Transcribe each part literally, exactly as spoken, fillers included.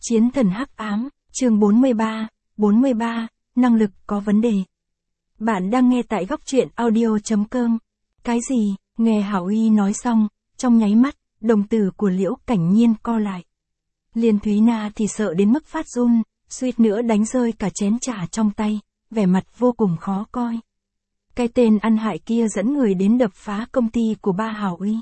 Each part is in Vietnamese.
Chiến thần hắc ám, chương bốn mươi ba, bốn mươi ba, năng lực có vấn đề. Bạn đang nghe tại góc truyện audio chấm com. Cái gì? Nghe Hảo Uy nói xong, trong nháy mắt, đồng tử của Liễu Cảnh Nhiên co lại. Liên Thúy Na thì sợ đến mức phát run, suýt nữa đánh rơi cả chén trà trong tay, vẻ mặt vô cùng khó coi. Cái tên ăn hại kia dẫn người đến đập phá công ty của ba Hảo Uy.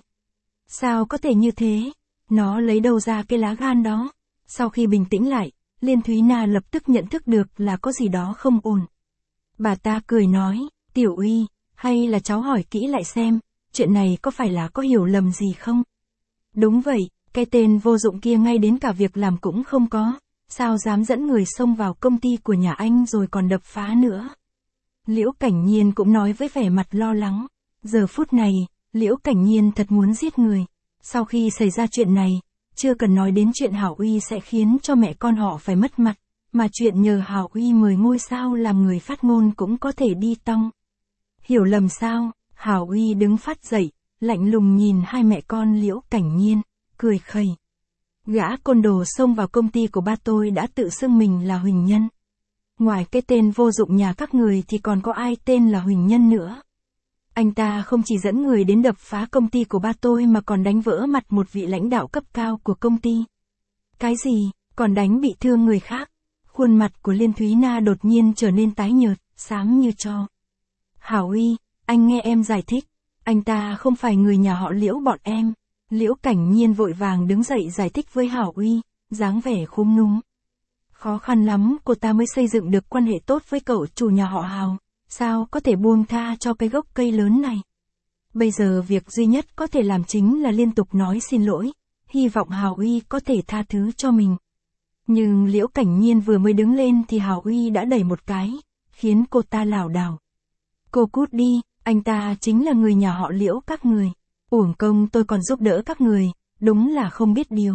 Sao có thể như thế? Nó lấy đâu ra cái lá gan đó? Sau khi bình tĩnh lại, Liên Thúy Na lập tức nhận thức được là có gì đó không ổn. Bà ta cười nói, Tiểu Uy, hay là cháu hỏi kỹ lại xem, chuyện này có phải là có hiểu lầm gì không? Đúng vậy, cái tên vô dụng kia ngay đến cả việc làm cũng không có, sao dám dẫn người xông vào công ty của nhà anh rồi còn đập phá nữa. Liễu Cảnh Nhiên cũng nói với vẻ mặt lo lắng, giờ phút này, Liễu Cảnh Nhiên thật muốn giết người. Sau khi xảy ra chuyện này, chưa cần nói đến chuyện Hảo Uy sẽ khiến cho mẹ con họ phải mất mặt, mà chuyện nhờ Hảo Uy mười ngôi sao làm người phát ngôn cũng có thể đi tong. Hiểu lầm sao? Hảo Uy đứng phát dậy, lạnh lùng nhìn hai mẹ con Liễu Cảnh Nhiên, cười khẩy. Gã côn đồ xông vào công ty của ba tôi đã tự xưng mình là Huỳnh Nhân. Ngoài cái tên vô dụng nhà các người thì còn có ai tên là Huỳnh Nhân nữa. Anh ta không chỉ dẫn người đến đập phá công ty của ba tôi mà còn đánh vỡ mặt một vị lãnh đạo cấp cao của công ty. Cái gì, còn đánh bị thương người khác? Khuôn mặt của Liên Thúy Na đột nhiên trở nên tái nhợt, xám như tro. Hảo Uy, anh nghe em giải thích, anh ta không phải người nhà họ Liễu bọn em. Liễu Cảnh Nhiên vội vàng đứng dậy giải thích với Hảo Uy, dáng vẻ khúm núm. Khó khăn lắm cô ta mới xây dựng được quan hệ tốt với cậu chủ nhà họ Hào, sao có thể buông tha cho cái gốc cây lớn này. Bây giờ việc duy nhất có thể làm chính là liên tục nói xin lỗi, hy vọng Hào Uy có thể tha thứ cho mình. Nhưng Liễu Cảnh Nhiên vừa mới đứng lên thì Hào Uy đã đẩy một cái, khiến cô ta lảo đảo. Cô cút đi, anh ta chính là người nhà họ Liễu các người. Uổng công tôi còn giúp đỡ các người, đúng là không biết điều.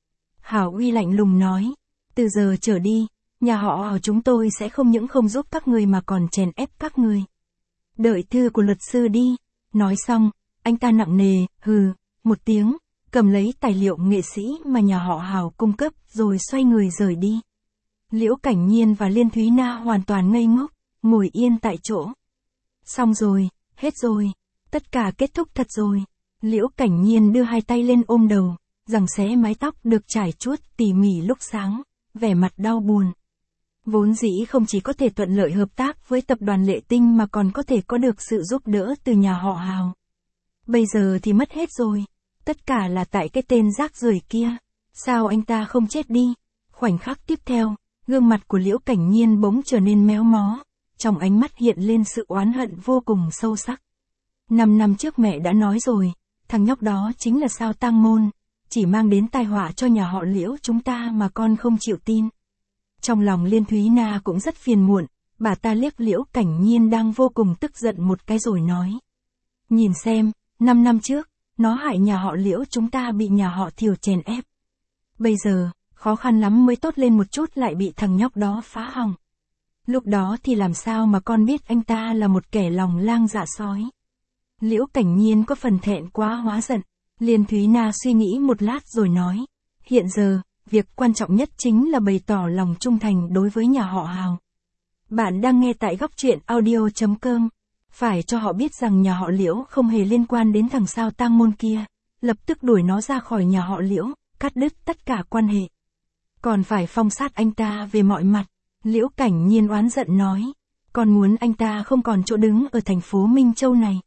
Hào Uy lạnh lùng nói, từ giờ trở đi, nhà họ Hào chúng tôi sẽ không những không giúp các người mà còn chèn ép các người. Đợi thư của luật sư đi. Nói xong, anh ta nặng nề, hừ, một tiếng, cầm lấy tài liệu nghệ sĩ mà nhà họ Hào cung cấp rồi xoay người rời đi. Liễu Cảnh Nhiên và Liên Thúy Na hoàn toàn ngây ngốc, ngồi yên tại chỗ. Xong rồi, hết rồi, tất cả kết thúc thật rồi. Liễu Cảnh Nhiên đưa hai tay lên ôm đầu, giằng xé mái tóc được trải chuốt tỉ mỉ lúc sáng, vẻ mặt đau buồn. Vốn dĩ không chỉ có thể thuận lợi hợp tác với tập đoàn Lệ Tinh mà còn có thể có được sự giúp đỡ từ nhà họ Hào. Bây giờ thì mất hết rồi, tất cả là tại cái tên rác rưởi kia, sao anh ta không chết đi? Khoảnh khắc tiếp theo, gương mặt của Liễu Cảnh Nhiên bỗng trở nên méo mó, trong ánh mắt hiện lên sự oán hận vô cùng sâu sắc. Năm năm trước mẹ đã nói rồi, thằng nhóc đó chính là Sao Tang Môn, chỉ mang đến tai họa cho nhà họ Liễu chúng ta mà con không chịu tin. Trong lòng Liên Thúy Na cũng rất phiền muộn, bà ta liếc Liễu Cảnh Nhiên đang vô cùng tức giận một cái rồi nói. Nhìn xem, năm năm trước, nó hại nhà họ Liễu chúng ta bị nhà họ Thiều chèn ép. Bây giờ, khó khăn lắm mới tốt lên một chút lại bị thằng nhóc đó phá hỏng. Lúc đó thì làm sao mà con biết anh ta là một kẻ lòng lang dạ sói. Liễu Cảnh Nhiên có phần thẹn quá hóa giận. Liên Thúy Na suy nghĩ một lát rồi nói, hiện giờ, việc quan trọng nhất chính là bày tỏ lòng trung thành đối với nhà họ Hào. Bạn đang nghe tại góc truyện audio chấm com. Phải cho họ biết rằng nhà họ Liễu không hề liên quan đến thằng Sao Tang Môn kia, lập tức đuổi nó ra khỏi nhà họ Liễu, cắt đứt tất cả quan hệ. Còn phải phong sát anh ta về mọi mặt. Liễu Cảnh Nhiên oán giận nói, con muốn anh ta không còn chỗ đứng ở thành phố Minh Châu này.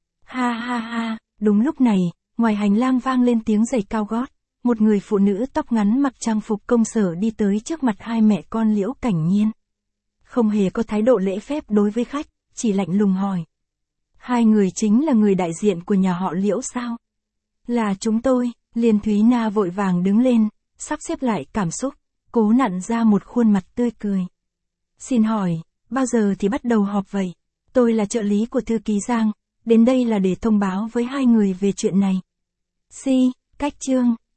Ha ha ha, đúng lúc này, ngoài hành lang vang lên tiếng giày cao gót, một người phụ nữ tóc ngắn mặc trang phục công sở đi tới trước mặt hai mẹ con Liễu Cảnh Nhiên. Không hề có thái độ lễ phép đối với khách, chỉ lạnh lùng hỏi. Hai người chính là người đại diện của nhà họ Liễu sao? Là chúng tôi. Liên Thúy Na vội vàng đứng lên, sắp xếp lại cảm xúc, cố nặn ra một khuôn mặt tươi cười. Xin hỏi, bao giờ thì bắt đầu họp vậy? Tôi là trợ lý của thư ký Giang, đến đây là để thông báo với hai người về chuyện này. Si, cách chương,